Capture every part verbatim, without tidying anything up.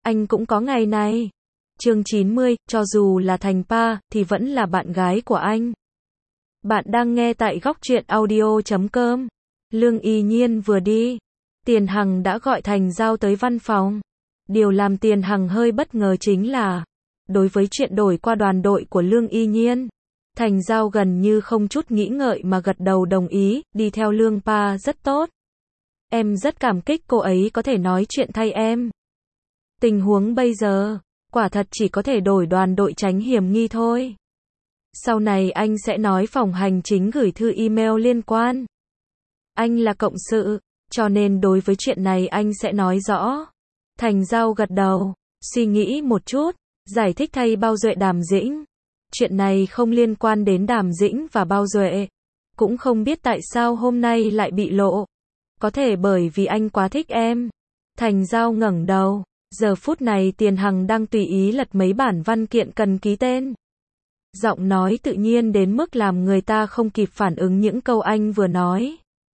anh cũng có ngày này. Chương chín mươi, cho dù là thành pa, thì vẫn là bạn gái của anh. Bạn đang nghe tại góc truyện audio chấm com. Lương Y Nhiên vừa đi, Tiền Hằng đã gọi Thành Giao tới văn phòng. Điều làm Tiền Hằng hơi bất ngờ chính là, đối với chuyện đổi qua đoàn đội của Lương Y Nhiên, Thành Giao gần như không chút nghĩ ngợi mà gật đầu đồng ý, đi theo Lương Pa rất tốt. Em rất cảm kích cô ấy có thể nói chuyện thay em. Tình huống bây giờ, quả thật chỉ có thể đổi đoàn đội tránh hiểm nghi thôi. Sau này anh sẽ nói phòng hành chính gửi thư email liên quan. Anh là cộng sự, cho nên đối với chuyện này anh sẽ nói rõ. Thành Giao gật đầu, suy nghĩ một chút, giải thích thay Bao Duệ Đàm Dĩnh. Chuyện này không liên quan đến Đàm Dĩnh và Bao Duệ. Cũng không biết tại sao hôm nay lại bị lộ. Có thể bởi vì anh quá thích em. Thành Giao ngẩng đầu. Giờ phút này Tiền Hằng đang tùy ý lật mấy bản văn kiện cần ký tên. Giọng nói tự nhiên đến mức làm người ta không kịp phản ứng những câu anh vừa nói.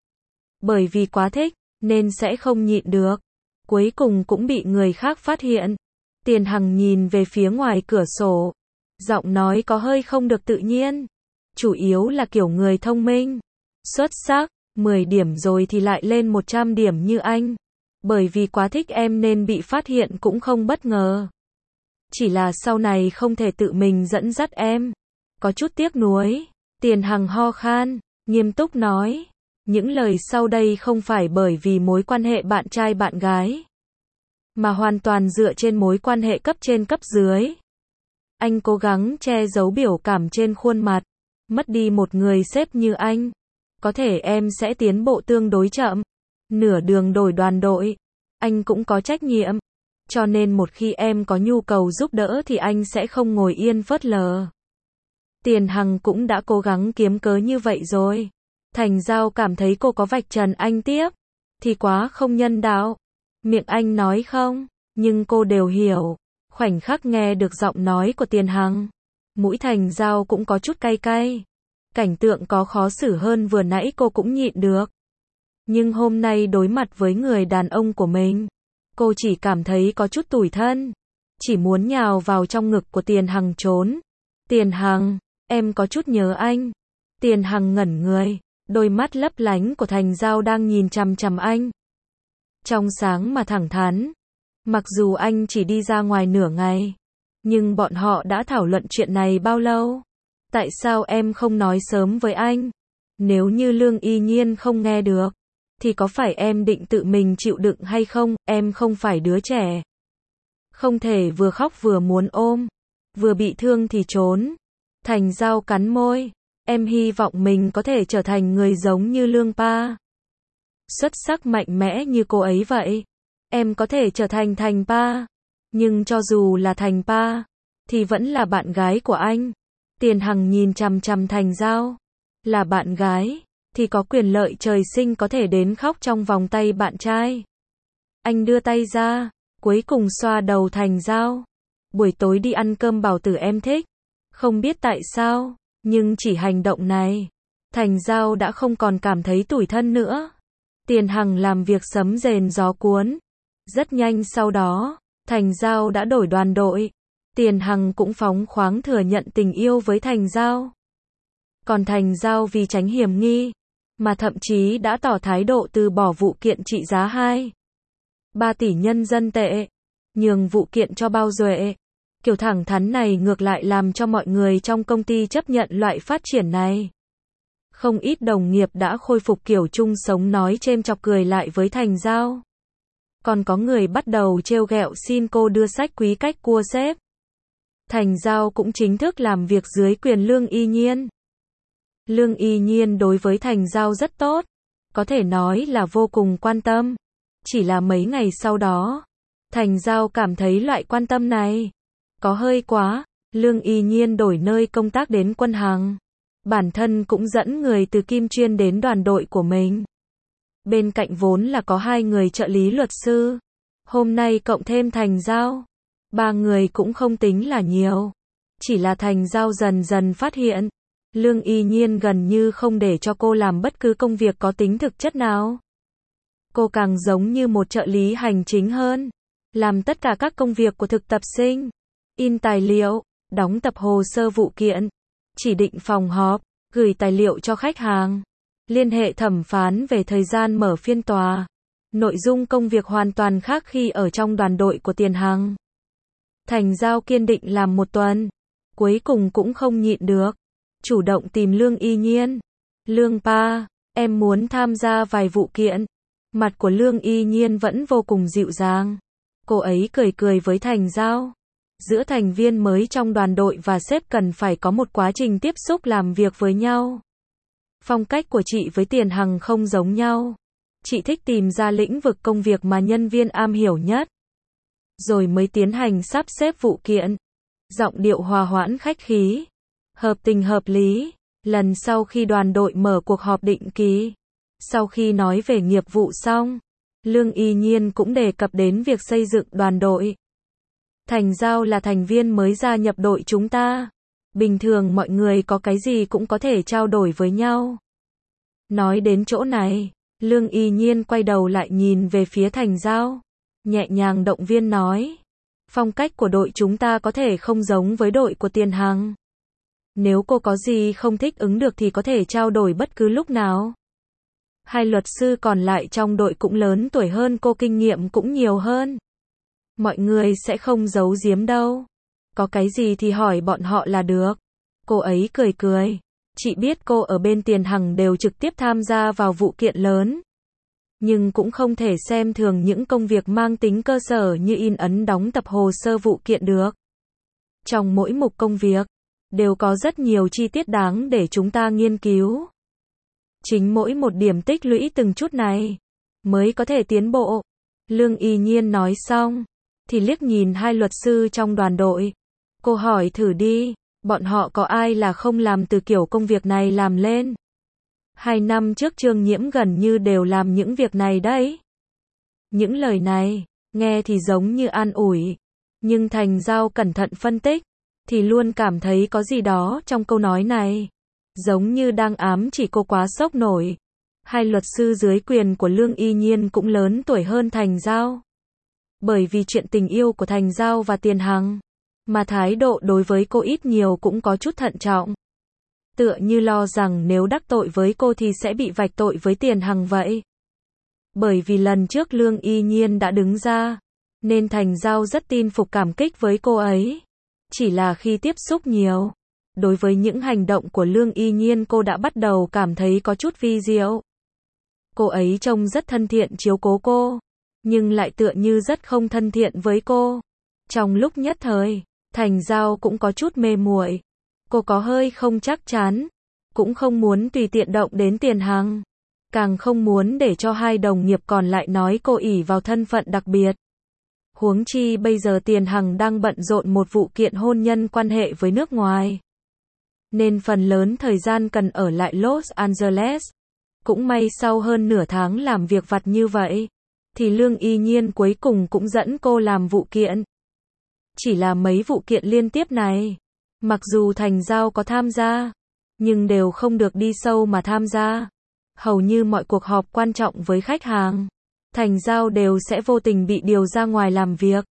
Bởi vì quá thích, nên sẽ không nhịn được. Cuối cùng cũng bị người khác phát hiện. Tiền Hằng nhìn về phía ngoài cửa sổ. Giọng nói có hơi không được tự nhiên. Chủ yếu là kiểu người thông minh. Xuất sắc, mười điểm rồi thì lại lên một trăm điểm như anh. Bởi vì quá thích em nên bị phát hiện cũng không bất ngờ. Chỉ là sau này không thể tự mình dẫn dắt em. Có chút tiếc nuối. Tiền Hằng ho khan, nghiêm túc nói. Những lời sau đây không phải bởi vì mối quan hệ bạn trai bạn gái, mà hoàn toàn dựa trên mối quan hệ cấp trên cấp dưới. Anh cố gắng che giấu biểu cảm trên khuôn mặt. Mất đi một người sếp như anh, có thể em sẽ tiến bộ tương đối chậm. Nửa đường đổi đoàn đội, anh cũng có trách nhiệm. Cho nên một khi em có nhu cầu giúp đỡ thì anh sẽ không ngồi yên phớt lờ. Tiền Hằng cũng đã cố gắng kiếm cớ như vậy rồi. Thành Giao cảm thấy cô có vạch trần anh tiếp thì quá không nhân đạo. Miệng anh nói không, nhưng cô đều hiểu. Khoảnh khắc nghe được giọng nói của Tiền Hằng, mũi Thành Giao cũng có chút cay cay. Cảnh tượng có khó xử hơn vừa nãy cô cũng nhịn được. Nhưng hôm nay đối mặt với người đàn ông của mình, cô chỉ cảm thấy có chút tủi thân. Chỉ muốn nhào vào trong ngực của Tiền Hằng trốn. Tiền Hằng, em có chút nhớ anh. Tiền Hằng ngẩn người, đôi mắt lấp lánh của Thành Giao đang nhìn chằm chằm anh. Trong sáng mà thẳng thắn. Mặc dù anh chỉ đi ra ngoài nửa ngày, nhưng bọn họ đã thảo luận chuyện này bao lâu? Tại sao em không nói sớm với anh? Nếu như Lương Y Nhiên không nghe được, thì có phải em định tự mình chịu đựng hay không? Em không phải đứa trẻ. Không thể vừa khóc vừa muốn ôm, vừa bị thương thì trốn. Thành Giao cắn môi. Em hy vọng mình có thể trở thành người giống như Lương Pa. Xuất sắc mạnh mẽ như cô ấy vậy. Em có thể trở thành Thành Pa. Nhưng cho dù là Thành Pa, thì vẫn là bạn gái của anh. Tiền Hằng nhìn chằm chằm Thành Giao. Là bạn gái, thì có quyền lợi trời sinh có thể đến khóc trong vòng tay bạn trai. Anh đưa tay ra, cuối cùng xoa đầu Thành Giao. Buổi tối đi ăn cơm bảo tử em thích. Không biết tại sao, nhưng chỉ hành động này, Thành Giao đã không còn cảm thấy tủi thân nữa. Tiền Hằng làm việc sấm rền gió cuốn. Rất nhanh sau đó, Thành Giao đã đổi đoàn đội. Tiền Hằng cũng phóng khoáng thừa nhận tình yêu với Thành Giao. Còn Thành Giao vì tránh hiểm nghi, mà thậm chí đã tỏ thái độ từ bỏ vụ kiện trị giá hai ba tỷ nhân dân tệ, nhường vụ kiện cho Bao Duệ. Kiểu thẳng thắn này ngược lại làm cho mọi người trong công ty chấp nhận loại phát triển này. Không ít đồng nghiệp đã khôi phục kiểu chung sống nói chêm chọc cười lại với Thành Giao. Còn có người bắt đầu trêu ghẹo xin cô đưa sách quý cách cua sếp. Thành Giao cũng chính thức làm việc dưới quyền Lương Y Nhiên. Lương Y Nhiên đối với Thành Giao rất tốt, có thể nói là vô cùng quan tâm. Chỉ là mấy ngày sau đó, Thành Giao cảm thấy loại quan tâm này có hơi quá. Lương Y Nhiên đổi nơi công tác đến Quân Hằng. Bản thân cũng dẫn người từ Kim Chuyên đến đoàn đội của mình. Bên cạnh vốn là có hai người trợ lý luật sư. Hôm nay cộng thêm Thành Giao, ba người cũng không tính là nhiều. Chỉ là Thành Giao dần dần phát hiện, Lương Y Nhiên gần như không để cho cô làm bất cứ công việc có tính thực chất nào. Cô càng giống như một trợ lý hành chính hơn. làm tất cả các công việc của thực tập sinh, in tài liệu, đóng tập hồ sơ vụ kiện, chỉ định phòng họp, gửi tài liệu cho khách hàng, liên hệ thẩm phán về thời gian mở phiên tòa. Nội dung công việc hoàn toàn khác khi ở trong đoàn đội của Tiền Hằng. Thành Giao kiên định làm một tuần, cuối cùng cũng không nhịn được, chủ động tìm Lương Y Nhiên. Lương pa, em muốn tham gia vài vụ kiện. Mặt của Lương Y Nhiên vẫn vô cùng dịu dàng. Cô ấy cười cười với Thành Giao. Giữa thành viên mới trong đoàn đội và sếp cần phải có một quá trình tiếp xúc làm việc với nhau. Phong cách của chị với Tiền Hằng không giống nhau. Chị thích tìm ra lĩnh vực công việc mà nhân viên am hiểu nhất, rồi mới tiến hành sắp xếp vụ kiện. Giọng điệu hòa hoãn khách khí, hợp tình hợp lý. Lần sau khi đoàn đội mở cuộc họp định kỳ, sau khi nói về nghiệp vụ xong, Lương Y Nhiên cũng đề cập đến việc xây dựng đoàn đội. Thành Giao là thành viên mới gia nhập đội chúng ta. Bình thường mọi người có cái gì cũng có thể trao đổi với nhau. Nói đến chỗ này, Lương Y Nhiên quay đầu lại nhìn về phía Thành Giao, nhẹ nhàng động viên nói. Phong cách của đội chúng ta có thể không giống với đội của Tiền Hằng. Nếu cô có gì không thích ứng được thì có thể trao đổi bất cứ lúc nào. Hai luật sư còn lại trong đội cũng lớn tuổi hơn cô, kinh nghiệm cũng nhiều hơn. Mọi người sẽ không giấu giếm đâu. Có cái gì thì hỏi bọn họ là được. Cô ấy cười cười. Chị biết cô ở bên Tiền Hằng đều trực tiếp tham gia vào vụ kiện lớn. Nhưng cũng không thể xem thường những công việc mang tính cơ sở như in ấn đóng tập hồ sơ vụ kiện được. Trong mỗi mục công việc, đều có rất nhiều chi tiết đáng để chúng ta nghiên cứu. Chính mỗi một điểm tích lũy từng chút này, mới có thể tiến bộ. Lương Y Nhiên nói xong, thì liếc nhìn hai luật sư trong đoàn đội. Cô hỏi thử đi, bọn họ có ai là không làm từ kiểu công việc này làm lên. Hai năm trước Trương Nhiễm gần như đều làm những việc này đấy. Những lời này, nghe thì giống như an ủi. Nhưng Thành Giao cẩn thận phân tích, thì luôn cảm thấy có gì đó trong câu nói này. Giống như đang ám chỉ cô quá sốc nổi. Hai luật sư dưới quyền của Lương Y Nhiên cũng lớn tuổi hơn Thành Giao. Bởi vì chuyện tình yêu của Thành Giao và Tiền Hằng, mà thái độ đối với cô ít nhiều cũng có chút thận trọng. Tựa như lo rằng nếu đắc tội với cô thì sẽ bị vạch tội với Tiền Hằng vậy. Bởi vì lần trước Lương Y Nhiên đã đứng ra, nên Thành Giao rất tin phục cảm kích với cô ấy. Chỉ là khi tiếp xúc nhiều, đối với những hành động của Lương Y Nhiên cô đã bắt đầu cảm thấy có chút vi diệu. Cô ấy trông rất thân thiện chiếu cố cô, nhưng lại tựa như rất không thân thiện với cô. Trong lúc nhất thời, Thành Giao cũng có chút mê muội. Cô có hơi không chắc chắn, cũng không muốn tùy tiện động đến Tiền Hằng, càng không muốn để cho hai đồng nghiệp còn lại nói cô ỷ vào thân phận đặc biệt. Huống chi bây giờ Tiền Hằng đang bận rộn một vụ kiện hôn nhân quan hệ với nước ngoài, nên phần lớn thời gian cần ở lại Los Angeles. Cũng may sau hơn nửa tháng làm việc vặt như vậy, thì Lương Y Nhiên cuối cùng cũng dẫn cô làm vụ kiện. Chỉ là mấy vụ kiện liên tiếp này, mặc dù Thành Giao có tham gia, nhưng đều không được đi sâu mà tham gia. Hầu như mọi cuộc họp quan trọng với khách hàng, Thành Giao đều sẽ vô tình bị điều ra ngoài làm việc.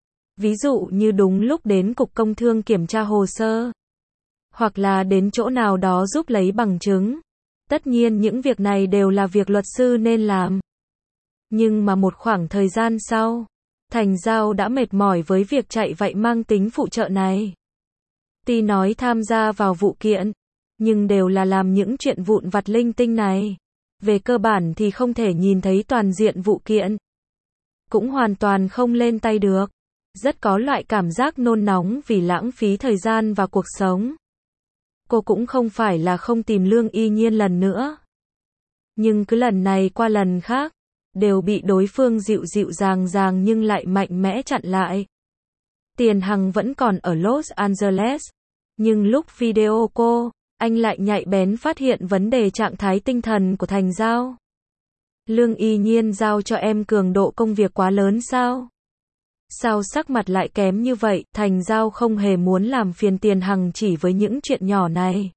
Ví dụ như đúng lúc đến Cục Công Thương kiểm tra hồ sơ, hoặc là đến chỗ nào đó giúp lấy bằng chứng. Tất nhiên những việc này đều là việc luật sư nên làm. Nhưng mà một khoảng thời gian sau, Thành Giao đã mệt mỏi với việc chạy vậy mang tính phụ trợ này. Tuy nói tham gia vào vụ kiện, nhưng đều là làm những chuyện vụn vặt linh tinh này. Về cơ bản thì không thể nhìn thấy toàn diện vụ kiện. Cũng hoàn toàn không lên tay được. Rất có loại cảm giác nôn nóng vì lãng phí thời gian và cuộc sống. Cô cũng không phải là không tìm Lương Y Nhiên lần nữa. Nhưng cứ lần này qua lần khác, đều bị đối phương dịu dịu dàng dàng nhưng lại mạnh mẽ chặn lại. Tiền Hằng vẫn còn ở Los Angeles, nhưng lúc video cô, anh lại nhạy bén phát hiện vấn đề trạng thái tinh thần của Thành Giao. Lương Y Nhiên giao cho em cường độ công việc quá lớn sao? Sao sắc mặt lại kém như vậy? Thành Giao không hề muốn làm phiền Tiền Hằng chỉ với những chuyện nhỏ này.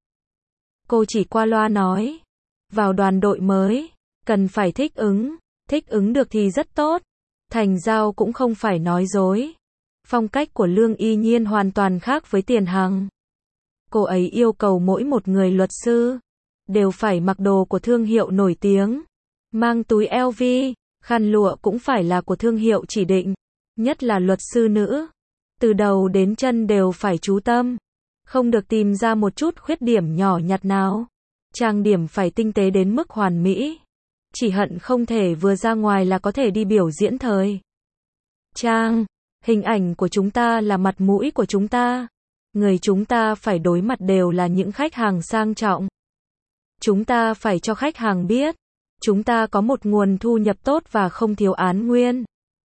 Cô chỉ qua loa nói, vào đoàn đội mới, cần phải thích ứng, thích ứng được thì rất tốt. Thành Giao cũng không phải nói dối. Phong cách của Lương Y Nhiên hoàn toàn khác với Tiền Hằng. Cô ấy yêu cầu mỗi một người luật sư đều phải mặc đồ của thương hiệu nổi tiếng, mang túi L V, khăn lụa cũng phải là của thương hiệu chỉ định, nhất là luật sư nữ. Từ đầu đến chân đều phải chú tâm, không được tìm ra một chút khuyết điểm nhỏ nhặt nào. Trang điểm phải tinh tế đến mức hoàn mỹ. Chỉ hận không thể vừa ra ngoài là có thể đi biểu diễn thời trang. Hình ảnh của chúng ta là mặt mũi của chúng ta. Người chúng ta phải đối mặt đều là những khách hàng sang trọng. Chúng ta phải cho khách hàng biết, chúng ta có một nguồn thu nhập tốt và không thiếu án nguyên.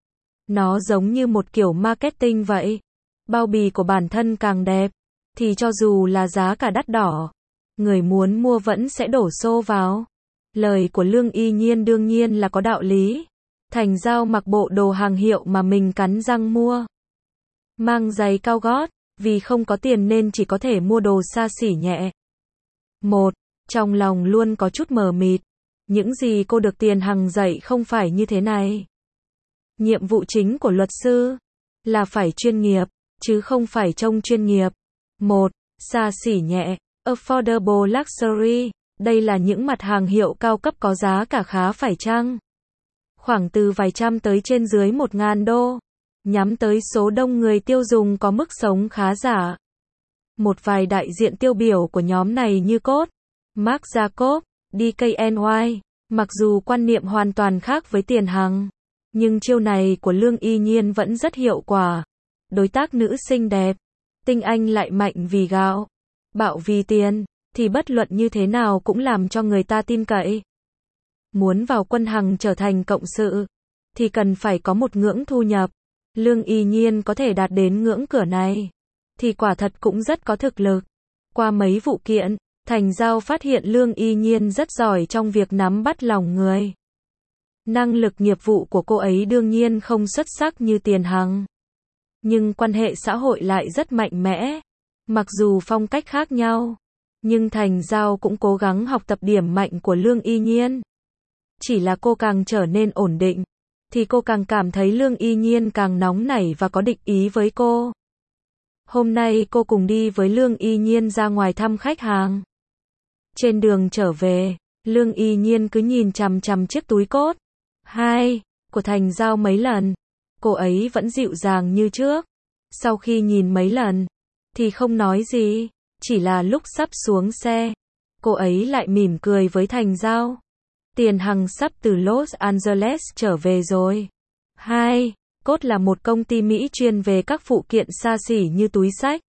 Nó giống như một kiểu marketing vậy. Bao bì của bản thân càng đẹp, thì cho dù là giá cả đắt đỏ, người muốn mua vẫn sẽ đổ xô vào. Lời của Lương Y Nhiên đương nhiên là có đạo lý. Thành Giao mặc bộ đồ hàng hiệu mà mình cắn răng mua. Mang giày cao gót, vì không có tiền nên chỉ có thể mua đồ xa xỉ nhẹ. Một, trong lòng luôn có chút mờ mịt. Những gì cô được Tiền Hằng dạy không phải như thế này. Nhiệm vụ chính của luật sư là phải chuyên nghiệp, chứ không phải trông chuyên nghiệp. Một, xa xỉ nhẹ, affordable luxury. Đây là những mặt hàng hiệu cao cấp có giá cả khá phải chăng? Khoảng từ vài trăm tới trên dưới một ngàn đô. Nhắm tới số đông người tiêu dùng có mức sống khá giả. Một vài đại diện tiêu biểu của nhóm này như Cốt, Marc Jacob, D K N Y. Mặc dù quan niệm hoàn toàn khác với Tiền Hằng, nhưng chiêu này của Lương Y Nhiên vẫn rất hiệu quả. Đối tác nữ xinh đẹp, tinh anh lại mạnh vì gạo, bạo vì tiền, thì bất luận như thế nào cũng làm cho người ta tin cậy. Muốn vào quân Hằng trở thành cộng sự, thì cần phải có một ngưỡng thu nhập. Lương Y Nhiên có thể đạt đến ngưỡng cửa này, thì quả thật cũng rất có thực lực. Qua mấy vụ kiện, Thành Giao phát hiện Lương Y Nhiên rất giỏi trong việc nắm bắt lòng người. Năng lực nghiệp vụ của cô ấy đương nhiên không xuất sắc như Tiền Hằng, nhưng quan hệ xã hội lại rất mạnh mẽ. Mặc dù phong cách khác nhau, nhưng Thành Giao cũng cố gắng học tập điểm mạnh của Lương Y Nhiên. Chỉ là cô càng trở nên ổn định, thì cô càng cảm thấy Lương Y Nhiên càng nóng nảy và có định ý với cô. Hôm nay cô cùng đi với Lương Y Nhiên ra ngoài thăm khách hàng. Trên đường trở về, Lương Y Nhiên cứ nhìn chằm chằm chiếc túi Cốt hai của Thành Giao mấy lần. Cô ấy vẫn dịu dàng như trước. Sau khi nhìn mấy lần, thì không nói gì. Chỉ là lúc sắp xuống xe, cô ấy lại mỉm cười với Thành Giao. Tiền Hằng sắp từ Los Angeles trở về rồi. Hai, Cốt là một công ty Mỹ chuyên về các phụ kiện xa xỉ như túi xách.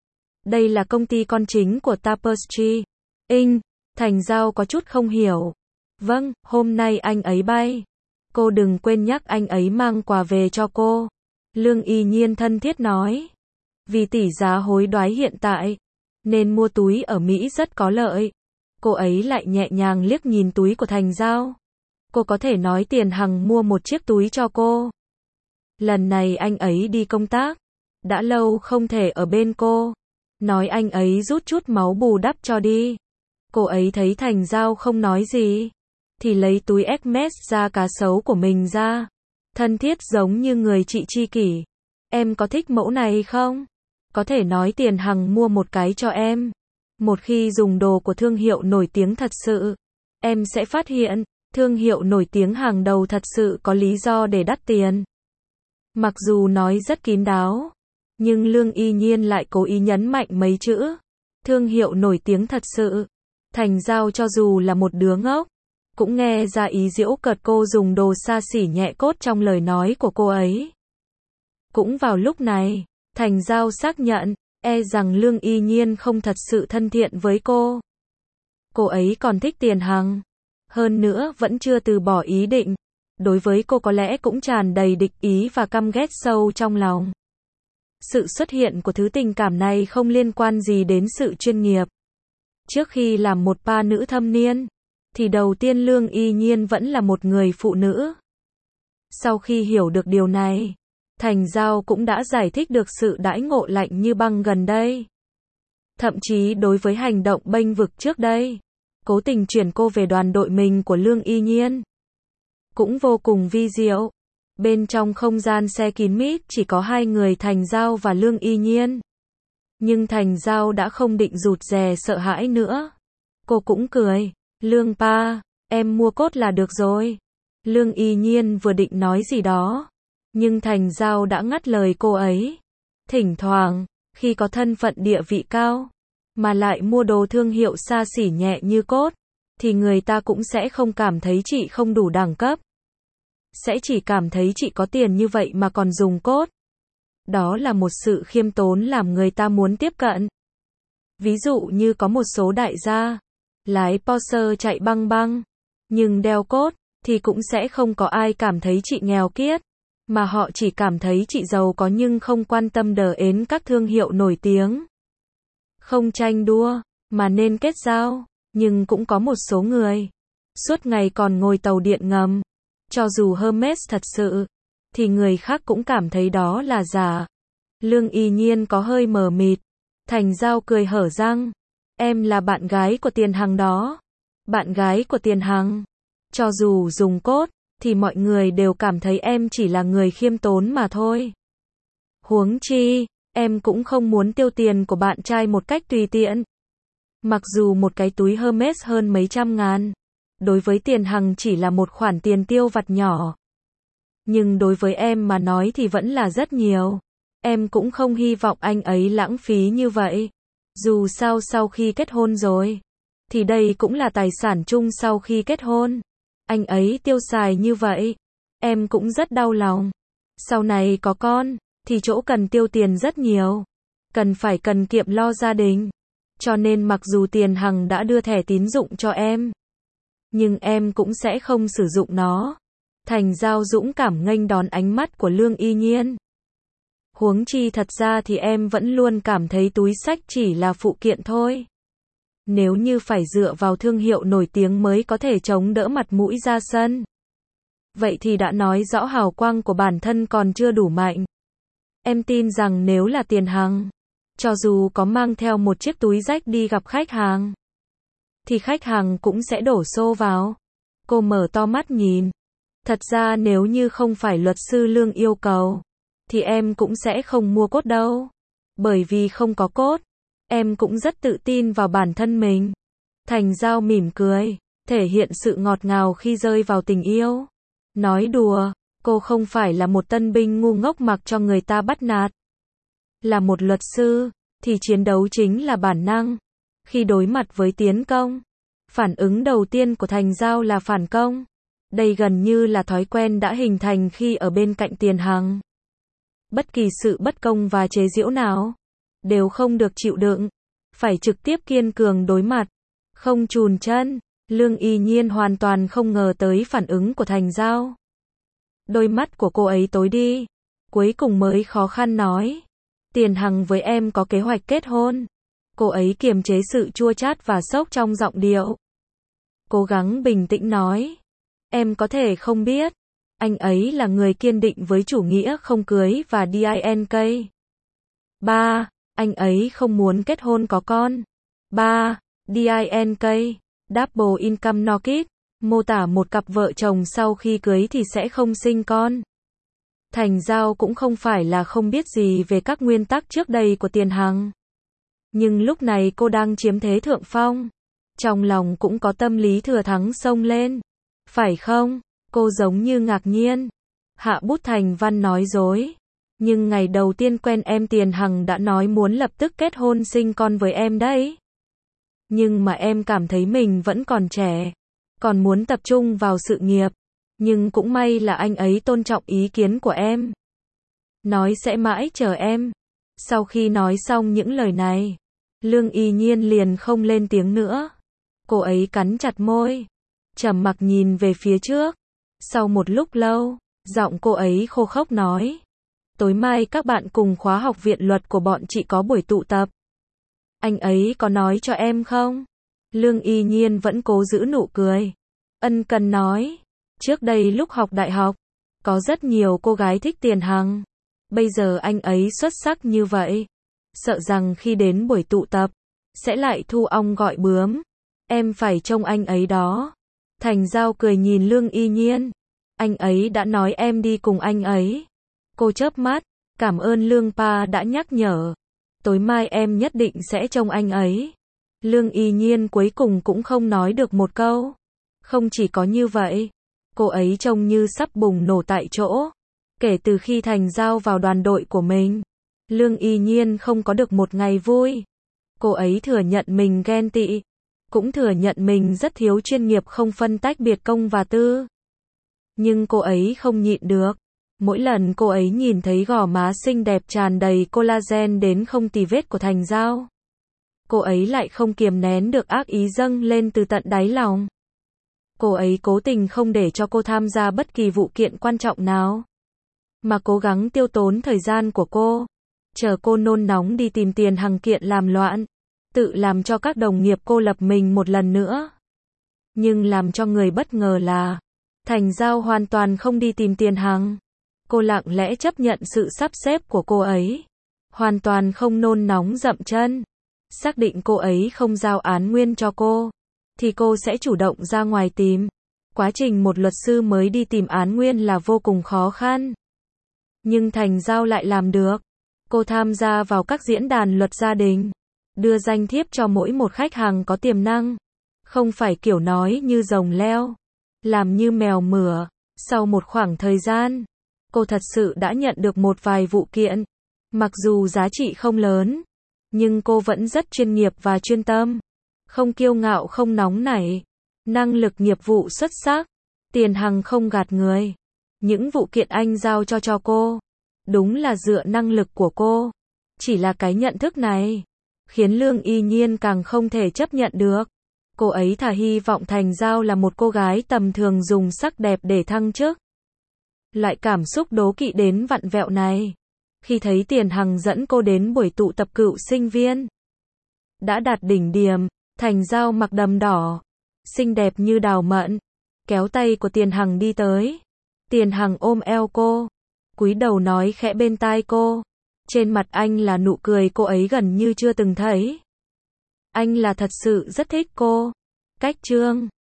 Đây là công ty con chính của Tapestry Incorporated. Thành Giao có chút không hiểu. Vâng, hôm nay anh ấy bay. Cô đừng quên nhắc anh ấy mang quà về cho cô. Lương Y Nhiên thân thiết nói. Vì tỷ giá hối đoái hiện tại, nên mua túi ở Mỹ rất có lợi. Cô ấy lại nhẹ nhàng liếc nhìn túi của Thành Giao. Cô có thể nói Tiền Hằng mua một chiếc túi cho cô. Lần này anh ấy đi công tác, đã lâu không thể ở bên cô. Nói anh ấy rút chút máu bù đắp cho đi. Cô ấy thấy Thành Giao không nói gì, thì lấy túi Hermes da cá sấu của mình ra. Thân thiết giống như người chị tri kỷ. Em có thích mẫu này không? Có thể nói Tiền Hằng mua một cái cho em. Một khi dùng đồ của thương hiệu nổi tiếng thật sự, em sẽ phát hiện, thương hiệu nổi tiếng hàng đầu thật sự có lý do để đắt tiền. Mặc dù nói rất kín đáo, nhưng Lương Y Nhiên lại cố ý nhấn mạnh mấy chữ. Thương hiệu nổi tiếng thật sự. Thành Giao cho dù là một đứa ngốc, cũng nghe ra ý giễu cợt cô dùng đồ xa xỉ nhẹ Cốt trong lời nói của cô ấy. Cũng vào lúc này, Thành Giao xác nhận, e rằng Lương Y Nhiên không thật sự thân thiện với cô. Cô ấy còn thích Tiền Hằng. Hơn nữa vẫn chưa từ bỏ ý định. Đối với cô có lẽ cũng tràn đầy địch ý và căm ghét sâu trong lòng. Sự xuất hiện của thứ tình cảm này không liên quan gì đến sự chuyên nghiệp. Trước khi làm một pa nữ thâm niên, thì đầu tiên Lương Y Nhiên vẫn là một người phụ nữ. Sau khi hiểu được điều này, Thành Giao cũng đã giải thích được sự đãi ngộ lạnh như băng gần đây. Thậm chí đối với hành động bênh vực trước đây, cố tình chuyển cô về đoàn đội mình của Lương Y Nhiên, cũng vô cùng vi diệu. Bên trong không gian xe kín mít chỉ có hai người Thành Giao và Lương Y Nhiên. Nhưng Thành Giao đã không định rụt rè sợ hãi nữa. Cô cũng cười. Lương pa, em mua cốt là được rồi. Lương Y Nhiên vừa định nói gì đó. Nhưng Thành Giao đã ngắt lời cô ấy. Thỉnh thoảng, khi có thân phận địa vị cao, mà lại mua đồ thương hiệu xa xỉ nhẹ như cốt, thì người ta cũng sẽ không cảm thấy chị không đủ đẳng cấp. Sẽ chỉ cảm thấy chị có tiền như vậy mà còn dùng cốt. Đó là một sự khiêm tốn làm người ta muốn tiếp cận. Ví dụ như có một số đại gia, lái Porsche chạy băng băng, nhưng đeo cốt, thì cũng sẽ không có ai cảm thấy chị nghèo kiết, mà họ chỉ cảm thấy chị giàu có nhưng không quan tâm đờ ến các thương hiệu nổi tiếng. Không tranh đua, mà nên kết giao, nhưng cũng có một số người, suốt ngày còn ngồi tàu điện ngầm, cho dù Hermes thật sự, thì người khác cũng cảm thấy đó là giả. Lương Y Nhiên có hơi mờ mịt. Thành Giao cười hở răng. Em là bạn gái của Tiền Hằng đó. Bạn gái của Tiền Hằng. Cho dù dùng cốt, thì mọi người đều cảm thấy em chỉ là người khiêm tốn mà thôi. Huống chi, em cũng không muốn tiêu tiền của bạn trai một cách tùy tiện. Mặc dù một cái túi Hermes hơn mấy trăm ngàn, đối với Tiền Hằng chỉ là một khoản tiền tiêu vặt nhỏ. Nhưng đối với em mà nói thì vẫn là rất nhiều. Em cũng không hy vọng anh ấy lãng phí như vậy. Dù sao sau khi kết hôn rồi, thì đây cũng là tài sản chung sau khi kết hôn. Anh ấy tiêu xài như vậy, em cũng rất đau lòng. Sau này có con, thì chỗ cần tiêu tiền rất nhiều. Cần phải cần kiệm lo gia đình. Cho nên mặc dù Tiền Hằng đã đưa thẻ tín dụng cho em, nhưng em cũng sẽ không sử dụng nó. Thành Giao dũng cảm nghênh đón ánh mắt của Lương Y Nhiên. Huống chi thật ra thì em vẫn luôn cảm thấy túi xách chỉ là phụ kiện thôi. Nếu như phải dựa vào thương hiệu nổi tiếng mới có thể chống đỡ mặt mũi ra sân, vậy thì đã nói rõ hào quang của bản thân còn chưa đủ mạnh. Em tin rằng nếu là Tiền Hằng, cho dù có mang theo một chiếc túi rách đi gặp khách hàng, thì khách hàng cũng sẽ đổ xô vào. Cô mở to mắt nhìn. Thật ra nếu như không phải luật sư Lương yêu cầu, thì em cũng sẽ không mua cốt đâu. Bởi vì không có cốt, em cũng rất tự tin vào bản thân mình. Thành Giao mỉm cười, thể hiện sự ngọt ngào khi rơi vào tình yêu. Nói đùa, cô không phải là một tân binh ngu ngốc mặc cho người ta bắt nạt. Là một luật sư, thì chiến đấu chính là bản năng. Khi đối mặt với tiến công, phản ứng đầu tiên của Thành Giao là phản công. Đây gần như là thói quen đã hình thành khi ở bên cạnh Tiền Hằng. Bất kỳ sự bất công và chế giễu nào, đều không được chịu đựng. Phải trực tiếp kiên cường đối mặt, không chùn chân. Lương Y Nhiên hoàn toàn không ngờ tới phản ứng của Thành Giao. Đôi mắt của cô ấy tối đi. Cuối cùng mới khó khăn nói. Tiền Hằng với em có kế hoạch kết hôn. Cô ấy kiềm chế sự chua chát và sốc trong giọng điệu. Cố gắng bình tĩnh nói. Em có thể không biết. Anh ấy là người kiên định với chủ nghĩa không cưới và đink. ba. Anh ấy không muốn kết hôn có con. ba. đink. Double income no kid. Mô tả một cặp vợ chồng sau khi cưới thì sẽ không sinh con. Thành Giao cũng không phải là không biết gì về các nguyên tắc trước đây của Tiền Hằng. Nhưng lúc này cô đang chiếm thế thượng phong. Trong lòng cũng có tâm lý thừa thắng xông lên. Phải không? Cô giống như ngạc nhiên. Hạ bút thành văn nói dối. Nhưng ngày đầu tiên quen em Tiền Hằng đã nói muốn lập tức kết hôn sinh con với em đấy. Nhưng mà em cảm thấy mình vẫn còn trẻ. Còn muốn tập trung vào sự nghiệp. Nhưng cũng may là anh ấy tôn trọng ý kiến của em. Nói sẽ mãi chờ em. Sau khi nói xong những lời này, Lương Y Nhiên liền không lên tiếng nữa. Cô ấy cắn chặt môi, trầm mặc nhìn về phía trước. Sau một lúc lâu, giọng cô ấy khô khốc nói. Tối mai các bạn cùng khóa học viện luật của bọn chị có buổi tụ tập. Anh ấy có nói cho em không? Lương Y Nhiên vẫn cố giữ nụ cười. Ân cần nói. Trước đây lúc học đại học, có rất nhiều cô gái thích Tiền Hằng. Bây giờ anh ấy xuất sắc như vậy. Sợ rằng khi đến buổi tụ tập, sẽ lại thu ong gọi bướm. Em phải trông anh ấy đó. Thành Giao cười nhìn Lương Y Nhiên. Anh ấy đã nói em đi cùng anh ấy. Cô chớp mắt, cảm ơn Lương Pa đã nhắc nhở. Tối mai em nhất định sẽ trông anh ấy. Lương Y Nhiên cuối cùng cũng không nói được một câu. Không chỉ có như vậy, cô ấy trông như sắp bùng nổ tại chỗ. Kể từ khi Thành Giao vào đoàn đội của mình, Lương Y Nhiên không có được một ngày vui. Cô ấy thừa nhận mình ghen tị, cũng thừa nhận mình rất thiếu chuyên nghiệp, không phân tách biệt công và tư. Nhưng cô ấy không nhịn được. Mỗi lần cô ấy nhìn thấy gò má xinh đẹp tràn đầy collagen đến không tì vết của Thành Giao, cô ấy lại không kiềm nén được ác ý dâng lên từ tận đáy lòng. Cô ấy cố tình không để cho cô tham gia bất kỳ vụ kiện quan trọng nào, mà cố gắng tiêu tốn thời gian của cô, chờ cô nôn nóng đi tìm Tiền Hằng kiện làm loạn, tự làm cho các đồng nghiệp cô lập mình một lần nữa. Nhưng làm cho người bất ngờ là, Thành Giao hoàn toàn không đi tìm Tiền Hằng. Cô lặng lẽ chấp nhận sự sắp xếp của cô ấy, hoàn toàn không nôn nóng dậm chân. Xác định cô ấy không giao án nguyên cho cô, thì cô sẽ chủ động ra ngoài tìm. Quá trình một luật sư mới đi tìm án nguyên là vô cùng khó khăn. Nhưng Thành Giao lại làm được. Cô tham gia vào các diễn đàn luật gia đình, đưa danh thiếp cho mỗi một khách hàng có tiềm năng. Không phải kiểu nói như rồng leo, làm như mèo mửa. Sau một khoảng thời gian, cô thật sự đã nhận được một vài vụ kiện. Mặc dù giá trị không lớn, nhưng cô vẫn rất chuyên nghiệp và chuyên tâm. Không kiêu ngạo, không nóng nảy. Năng lực nghiệp vụ xuất sắc. Tiền Hằng không gạt người. Những vụ kiện anh giao cho cho cô, đúng là dựa năng lực của cô. Chỉ là cái nhận thức này, khiến Lương Y Nhiên càng không thể chấp nhận được. Cô ấy thà hy vọng Thành Giao là một cô gái tầm thường dùng sắc đẹp để thăng chức. Loại cảm xúc đố kỵ đến vặn vẹo này, khi thấy Tiền Hằng dẫn cô đến buổi tụ tập cựu sinh viên, đã đạt đỉnh điểm. Thành Giao mặc đầm đỏ, xinh đẹp như đào mận, kéo tay của Tiền Hằng đi tới. Tiền Hằng ôm eo cô, cúi đầu nói khẽ bên tai cô. Trên mặt anh là nụ cười cô ấy gần như chưa từng thấy. Anh là thật sự rất thích cô. Cách chương